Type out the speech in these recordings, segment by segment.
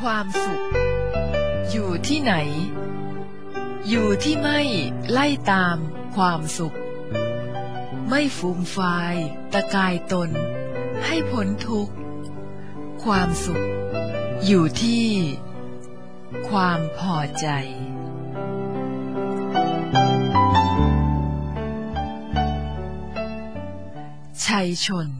ความสุขอยู่ที่ไหนอยู่ที่ไม่ไล่ตามความสุขไม่ฟูมฟายตะกายตนให้พ้นทุกข์ความสุขอยู่ที่ความพอใจชัยชน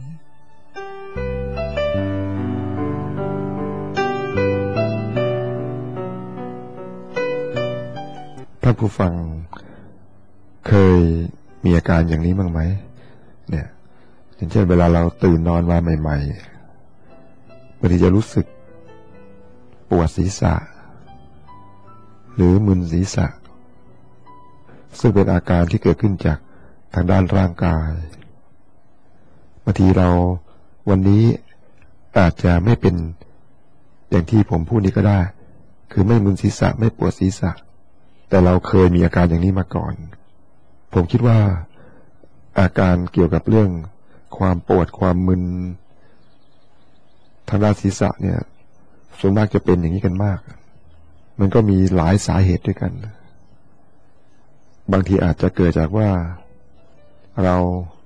ท่านผู้ฟังเคยมีอาการอย่างนี้บ้างไหมเนี่ยอย่างเช่นเวลาเราตื่นนอนมาใหม่ๆบางทีจะรู้สึกปวดศีรษะหรือมึนศีรษะซึ่งเป็นอาการที่เกิดขึ้นจากทางด้านร่างกายบางทีเราวันนี้อาจจะไม่เป็นอย่างที่ผมพูดนี้ก็ได้คือไม่มึนศีรษะไม่ปวดศีรษะแต่เราเคยมีอาการอย่างนี้มาก่อนผมคิดว่าอาการเกี่ยวกับเรื่องความปวดความมึนทางด้านศีรษะเนี่ยส่วนมากจะเป็นอย่างนี้กันมากมันก็มีหลายสาเหตุด้วยกันบางทีอาจจะเกิดจากว่าเรา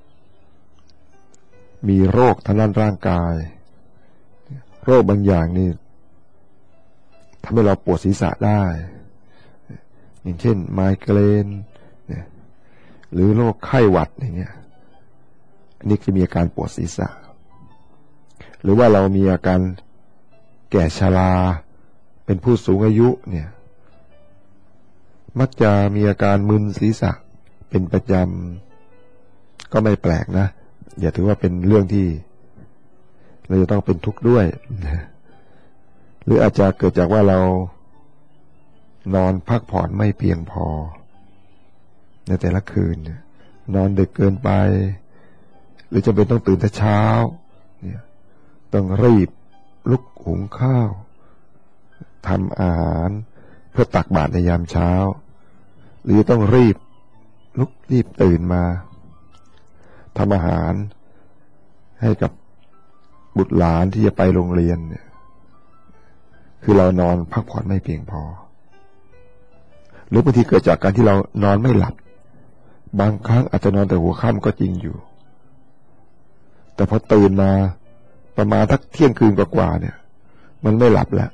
มีโรคทางด้านร่างกายโรคบางอย่างนี่ทำให้เราปวดศีรษะได้อย่างเช่นไมเกรนหรือโรคไข้หวัดอย่างเงี้ยอันนี้คือมีอาการปวดศีรษะหรือว่าเรามีอาการแก่ชราเป็นผู้สูงอายุเนี่ยมักจะมีอาการมึนศีรษะเป็นประจำก็ไม่แปลกนะอย่าถือว่าเป็นเรื่องที่เราจะต้องเป็นทุกข์ด้วยหรืออาจจะเกิดจากว่าเรานอนพักผ่อนไม่เพียงพอในแต่ละคืนนอนดึกเกินไปหรือจะเป็นต้องตื่นแต่เช้าเนี่ยต้องรีบลุกหุงข้าวทำอาหารเพื่อตักบาตรในยามเช้าหรือต้องรีบลุกรีบตื่นมาทำอาหารให้กับบุตรหลานที่จะไปโรงเรียนเนี่ยคือเรานอนพักผ่อนไม่เพียงพอหรือบางทีเกิดจากการที่เรานอนไม่หลับบางครั้งอาจจะนอนแต่หัวค่ำก็จริงอยู่แต่พอตื่นมาประมาณทักเที่ยงคืนกว่าๆเนี่ยมันไม่หลับแล้ว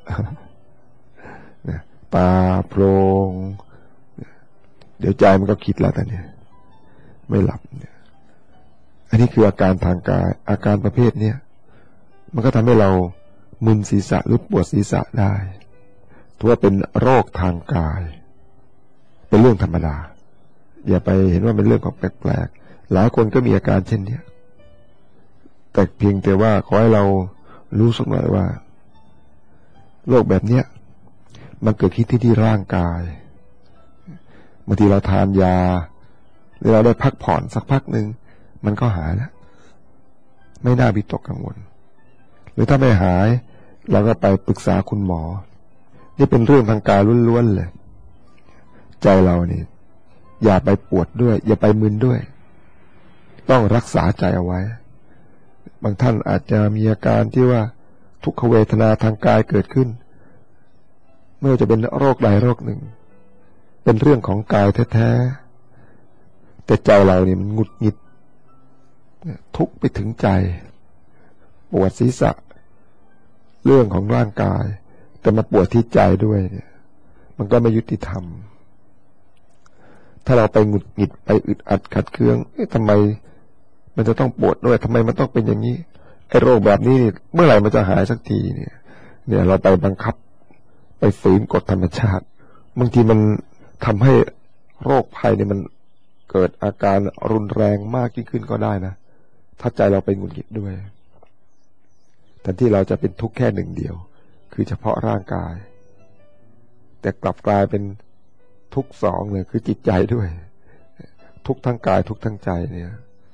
ตาโพลงเดี๋ยวใจมันก็คิดแล้วแต่เนี่ยไม่หลับเนี่ยอันนี้คืออาการทางกายอาการประเภทเนี้ยมันก็ทำให้เรามึนศีรษะหรือปวดศีรษะได้ถือว่าเป็นโรคทางกายเป็นเรื่องธรรมดาอย่าไปเห็นว่าเป็นเรื่องของแปลกๆหลายคนก็มีอาการเช่นนี้แต่เพียงแต่ว่าขอให้เรารู้สักหน่อยว่าโรคแบบเนี้ยมันเกิดขึ้นที่ร่างกายบางทีเราทานยาหรือเราได้พักผ่อนสักพักหนึ่งมันก็หายแล้วไม่น่าวิตกกังวลหรือถ้าไม่หายเราก็ไปปรึกษาคุณหมอนี่เป็นเรื่องทางกายล้วนๆเลยใจเรานี่อย่าไปปวดด้วยอย่าไปมึนด้วยต้องรักษาใจเอาไว้บางท่านอาจจะมีอาการที่ว่าทุกขเวทนาทางกายเกิดขึ้นเมื่อจะเป็นโรคใดโรคหนึ่งเป็นเรื่องของกายแท้ๆแต่ใจเรานี่มันหงุดหงิดทุกข์ไปถึงใจปวดศีรษะเรื่องของร่างกายแต่มาปวดที่ใจด้วยเนี่ยมันก็ไม่ยุติธรรมถ้าเราไปหงุดหงิดไปอึดอัดขัดเคืองทำไมมันจะต้องปวดด้วยทำไมมันต้องเป็นอย่างนี้ไอ้โรคแบบนี้เมื่อไหร่มันจะหายสักทีเนี่ยเราไปบังคับไปฝืนกฎธรรมชาติบางทีมันทำให้โรคภัยเนี่ยมันเกิดอาการรุนแรงมากยิ่งขึ้นก็ได้นะถ้าใจเราไปหงุดหงิดด้วยแทนที่เราจะเป็นทุกข์แค่หนึ่งเดียวคือเฉพาะร่างกายแต่กลับกลายเป็นทุกข์สองเลยคือจิตใจด้วยทุกข์ทั้งกายทุกข์ทั้งใจเนี่ย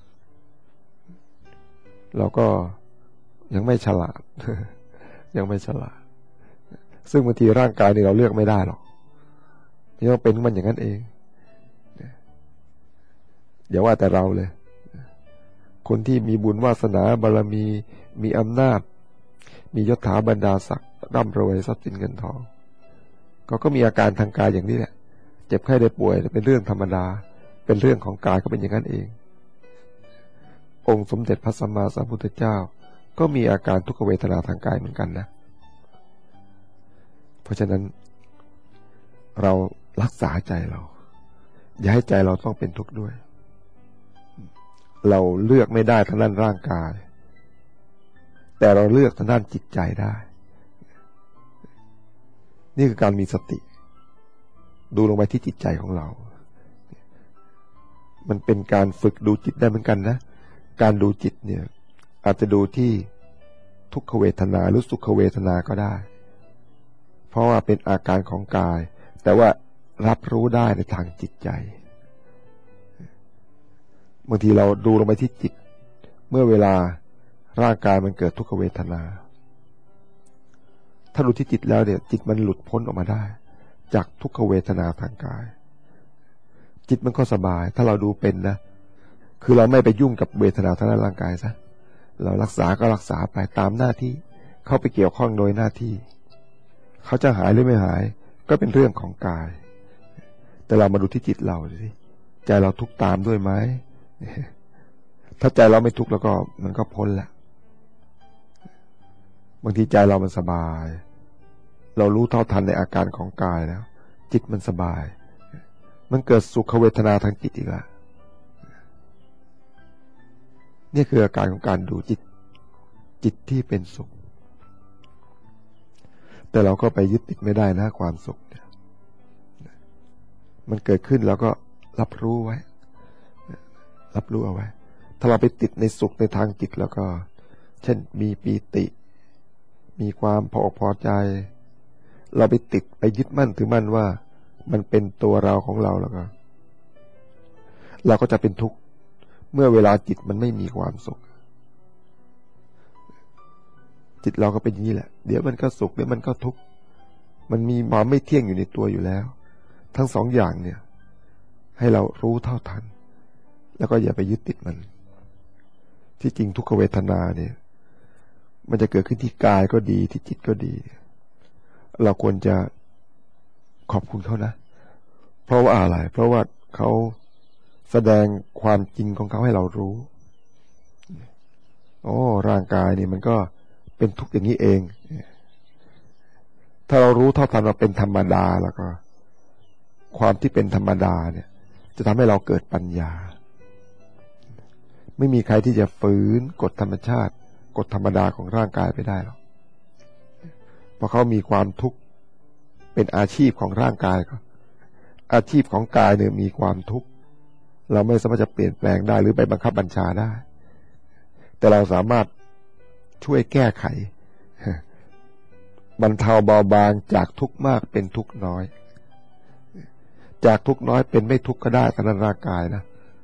เราก็ยังไม่ฉลาด ยังไม่ฉลาดซึ่งบางทีร่างกายนี่เราเลือกไม่ได้หรอกที่ต้องเป็นมันอย่างนั้นเองอย่าว่าแต่เราเลยคนที่มีบุญวาสนาบารมีมีอำนาจมียศถาบรรดาศักดิ์ร่ำรวยทรัพย์สินเงินทองก็มีอาการทางกายอย่างนี้แหละเจ็บไข้ได้ป่วยเป็นเรื่องธรรมดาเป็นเรื่องของกายก็เป็นอย่างนั้นเององค์สมเด็จพระสัมมาสัมพุทธเจ้าก็มีอาการทุกขเวทนาทางกายเหมือนกันนะเพราะฉะนั้นเรารักษาใจเราอย่าให้ใจเราต้องเป็นทุกข์ด้วยเราเลือกไม่ได้ทางด้านร่างกายแต่เราเลือกทางด้านจิตใจได้นี่คือการมีสติดูลงไปที่จิตใจของเรามันเป็นการฝึกดูจิตได้เหมือนกันนะการดูจิตเนี่ยอาจจะดูที่ทุกขเวทนาหรือสุขเวทนาก็ได้เพราะว่าเป็นอาการของกายแต่ว่ารับรู้ได้ในทางจิตใจบางทีเราดูลงไปที่จิตเมื่อเวลาร่างกายมันเกิดทุกขเวทนาถ้าดูที่จิตแล้วเนี่ยจิตมันหลุดพ้นออกมาได้จากทุกขเวทนาทางกายจิตมันก็สบายถ้าเราดูเป็นนะคือเราไม่ไปยุ่งกับเวทนาทางด้านร่างกายซะเรารักษาก็รักษาไปตามหน้าที่เข้าไปเกี่ยวข้องโดยหน้าที่เขาจะหายหรือไม่หายก็เป็นเรื่องของกายแต่เรามาดูที่จิตเราสิใจเราทุกข์ตามด้วยไหมถ้าใจเราไม่ทุกข์แล้วก็มันก็พ้นละบางทีใจเรามันสบายเรารู้เท่าทันในอาการของกายแล้วจิตมันสบายมันเกิดสุขเวทนาทางจิตอีกละนี่คืออาการของการดูจิตที่เป็นสุขแต่เราก็ไปยึดติดไม่ได้นะความสุขเนี่ยมันเกิดขึ้นแล้วก็รับรู้ไว้รับรู้เอาไว้ถ้าเราไปติดในสุขในทางจิตแล้วก็เช่นมีปีติมีความพออกพอใจเราไปติดไปยึดมั่นถือมั่นว่ามันเป็นตัวเราของเราแล้วก็เราก็จะเป็นทุกข์เมื่อเวลาจิตมันไม่มีความสุขจิตเราก็เป็นอย่างนี้แหละเดี๋ยวมันก็สุขเดี๋ยวมันก็ทุกข์มันมีความไม่เที่ยงอยู่ในตัวอยู่แล้วทั้งสองอย่างเนี่ยให้เรารู้เท่าทันแล้วก็อย่าไปยึดติดมันที่จริงทุกขเวทนาเนี่ยมันจะเกิดขึ้นที่กายก็ดีที่จิตก็ดีเราควรจะขอบคุณเขานะเพราะว่าอะไรเพราะว่าเขาแสดงความจริงของเขาให้เรารู้โอ้ร่างกายนี่มันก็เป็นทุกข์อย่างนี้เองถ้าเรารู้เท่าทันว่าเป็นธรรมดาแล้วก็ความที่เป็นธรรมดาเนี่ยจะทำให้เราเกิดปัญญาไม่มีใครที่จะฝืนกฎธรรมชาติกฎธรรมดาของร่างกายไปได้หรอกเพราะเขามีความทุกข์เป็นอาชีพของร่างกายก็อาชีพของกายเนี่ยมีความทุกข์เราไม่สามารถจะเปลี่ยนแปลงได้หรือไปบังคับบัญชาได้แต่เราสามารถช่วยแก้ไขบรรเทาเบาบางจากทุกข์มากเป็นทุกข์น้อยจากทุกข์น้อยเป็นไม่ทุกข์ก็ได้ทางร่างกายนะ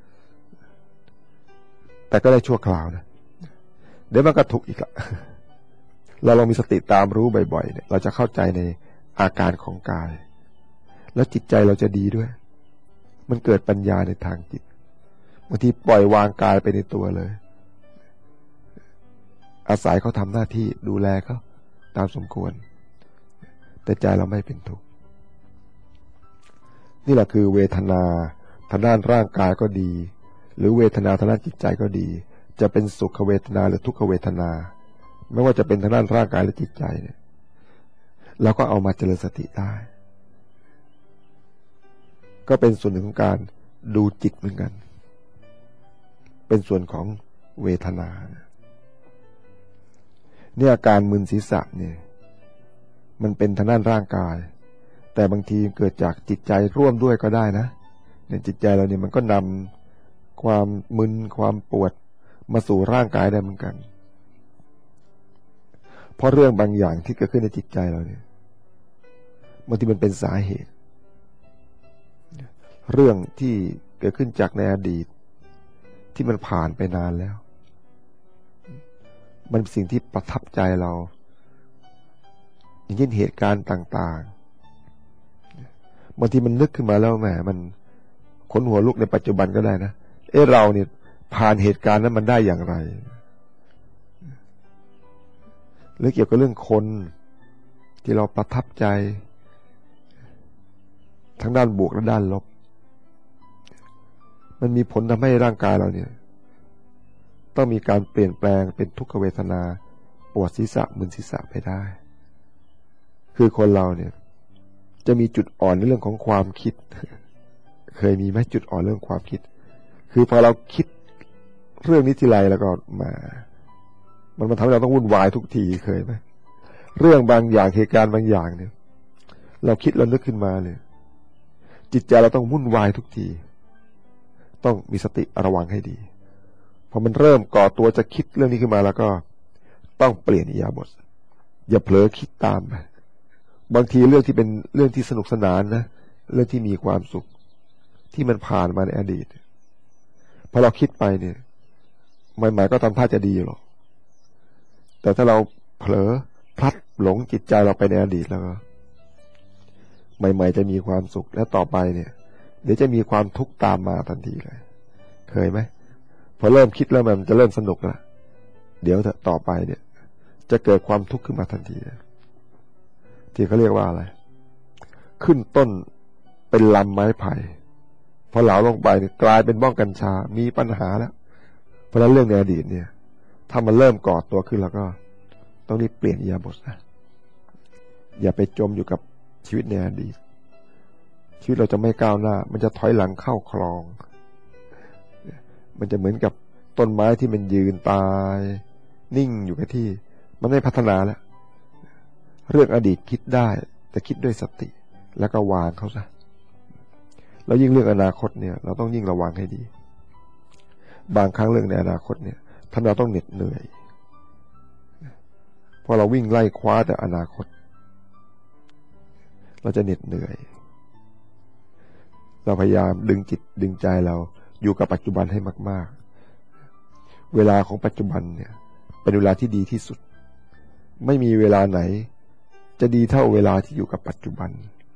แต่ก็ได้ชั่วคราวนะเดี๋ยวมันก็ทุกข์อีกละเราลองมีสติตามรู้บ่อยๆเนี่ยเราจะเข้าใจในอาการของกายแล้วจิตใจเราจะดีด้วยมันเกิดปัญญาในทางจิตบางทีปล่อยวางกายไปในตัวเลยอาศัยเขาทำหน้าที่ดูแลเขาตามสมควรแต่ใจเราไม่เป็นทุกข์นี่แหละคือเวทนาทางด้านร่างกายก็ดีหรือเวทนาทางด้านจิตใจก็ดีจะเป็นสุขเวทนาหรือทุกขเวทนาไม่ว่าจะเป็นทางด้านร่างกายหรือจิตใจเนี่ยเราก็เอามาเจริญสติได้ก็เป็นส่วนหนึ่งของการดูจิตเหมือนกันเป็นส่วนของเวทนาเนี่ยอาการมึนศีรษะเนี่ยมันเป็นทางด้านร่างกายแต่บางทีเกิดจากจิตใจร่วมด้วยก็ได้นะเนี่ยจิตใจเราเนี่ยมันก็นำความมึนความปวดมาสู่ร่างกายได้เหมือนกันเพราะเรื่องบางอย่างที่เกิดขึ้นในจิตใจเราเนี่ยบางทีมันเป็นสาเหตุเรื่องที่เกิดขึ้นจากในอดีตที่มันผ่านไปนานแล้วมันเป็นสิ่งที่ประทับใจเราอย่างเช่นเหตุการณ์ต่างๆบางทีมันนึกขึ้นมาแล้วแหมมันขนหัวลุกในปัจจุบันก็ได้นะเราเนี่ยผ่านเหตุการณ์นั้นมันได้อย่างไรหรือเกี่ยวกับเรื่องคนที่เราประทับใจทั้งด้านบวกและด้านลบมันมีผลทำให้ร่างกายเราเนี่ยต้องมีการเปลี่ยนแปลงเป็นทุกขเวทนาปวดศีรษะมึนศีรษะไปได้คือคนเราเนี่ยจะมีจุดอ่อนในเรื่องของความคิดเคยมีไหมจุดอ่อนเรื่องความคิดคือพอเราคิดเรื่องนี้ทีไรแล้วก็มันทำให้เราต้องวุ่นวายทุกทีเคยไหมเรื่องบางอย่างเหตุการณ์บางอย่างเนี่ยเราคิดเรานึกขึ้นมาเลยจิตใจเราต้องวุ่นวายทุกทีต้องมีสติระวังให้ดีพอมันเริ่มก่อตัวจะคิดเรื่องนี้ขึ้นมาแล้วก็ต้องเปลี่ยนอิริยาบถอย่าเผลอคิดตามไปบางทีเรื่องที่เป็นเรื่องที่สนุกสนานนะเรื่องที่มีความสุขที่มันผ่านมาในอดีตพอเราคิดไปเนี่ยใหม่ๆก็ทำท่าจะดีหรอกแต่ถ้าเราเผลอพลัดหลงจิตใจเราไปในอดีตแล้วก็ใหม่ๆจะมีความสุขและต่อไปเนี่ยเดี๋ยวจะมีความทุกข์ตามมาทันทีเลยเคยไหมพอเริ่มคิดแล้วมันจะเริ่มสนุกละเดี๋ยวต่อไปเนี่ยจะเกิดความทุกข์ขึ้นมาทันทีที่เขาเรียกว่าอะไรขึ้นต้นเป็นลำไม้ไผ่พอเหลาลงไปเนี่ยกลายเป็นบ้องกัญชามีปัญหาแล้วเพราะฉะนั้นเรื่องในอดีตเนี่ยถ้ามันเริ่มก่อตัวขึ้นแล้วก็ต้องรีบเปลี่ยนอิริยาบถนะอย่าไปจมอยู่กับชีวิตในอดีตชีวิตเราจะไม่ก้าวหน้ามันจะถอยหลังเข้าคลองมันจะเหมือนกับต้นไม้ที่มันยืนตายนิ่งอยู่กับที่มันไม่พัฒนาแล้วเรื่องอดีตคิดได้แต่คิดด้วยสติแล้วก็วางเขาซะแล้วยิ่งเรื่องอนาคตเนี่ยเราต้องยิ่งระวังให้ดีบางครั้งเรื่องในอนาคตเนี่ยท่านเราต้องเหน็ดเหนื่อยเพราะเราวิ่งไล่คว้าแต่อนาคตเราจะเหน็ดเหนื่อยเราพยายามดึงจิตดึงใจเราอยู่กับปัจจุบันให้มากๆเวลาของปัจจุบันเนี่ยเป็นเวลาที่ดีที่สุดไม่มีเวลาไหนจะดีเท่าเวลาที่อยู่กับปัจจุบัน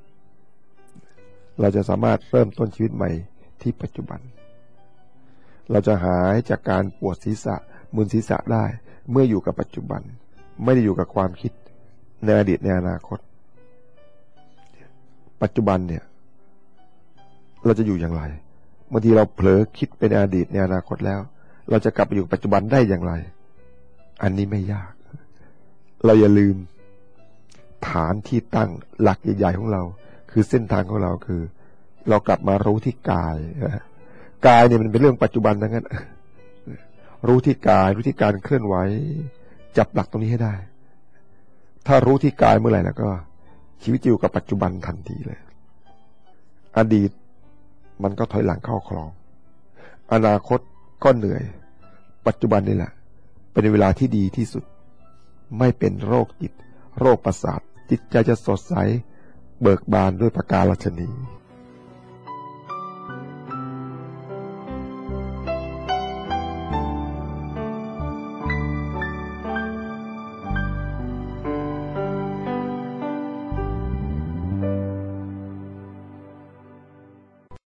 เราจะสามารถเริ่มต้นชีวิตใหม่ที่ปัจจุบันเราจะหายจากการปวดศีรษะมึนศีรษะได้เมื่ออยู่กับปัจจุบันไม่ได้อยู่กับความคิดในอดีตในอนาคตปัจจุบันเนี่ยเราจะอยู่อย่างไรบางทีเราเผลอคิดเป็นอดีตในอนาคตแล้วเราจะกลับไปอยู่ปัจจุบันได้อย่างไรอันนี้ไม่ยากเราอย่าลืมฐานที่ตั้งหลักใหญ่ๆของเราคือเส้นทางของเราคือเรากลับมารู้ที่กายกายเนี่ยมันเป็นเรื่องปัจจุบันทั้งนั้นรู้ที่กายรู้ที่การเคลื่อนไหวจับหลักตรงนี้ให้ได้ถ้ารู้ที่กายเมื่อไหร่แล้วก็ชีวิตอยู่กับปัจจุบันทันทีเลยอดีตมันก็ถอยหลังเข้าคลองอนาคตก็เหนื่อยปัจจุบันนี่แหละเป็นเวลาที่ดีที่สุดไม่เป็นโรคจิตโรคประสาทจิตใจจะสดใสเบิกบานด้วยประการฉะนี้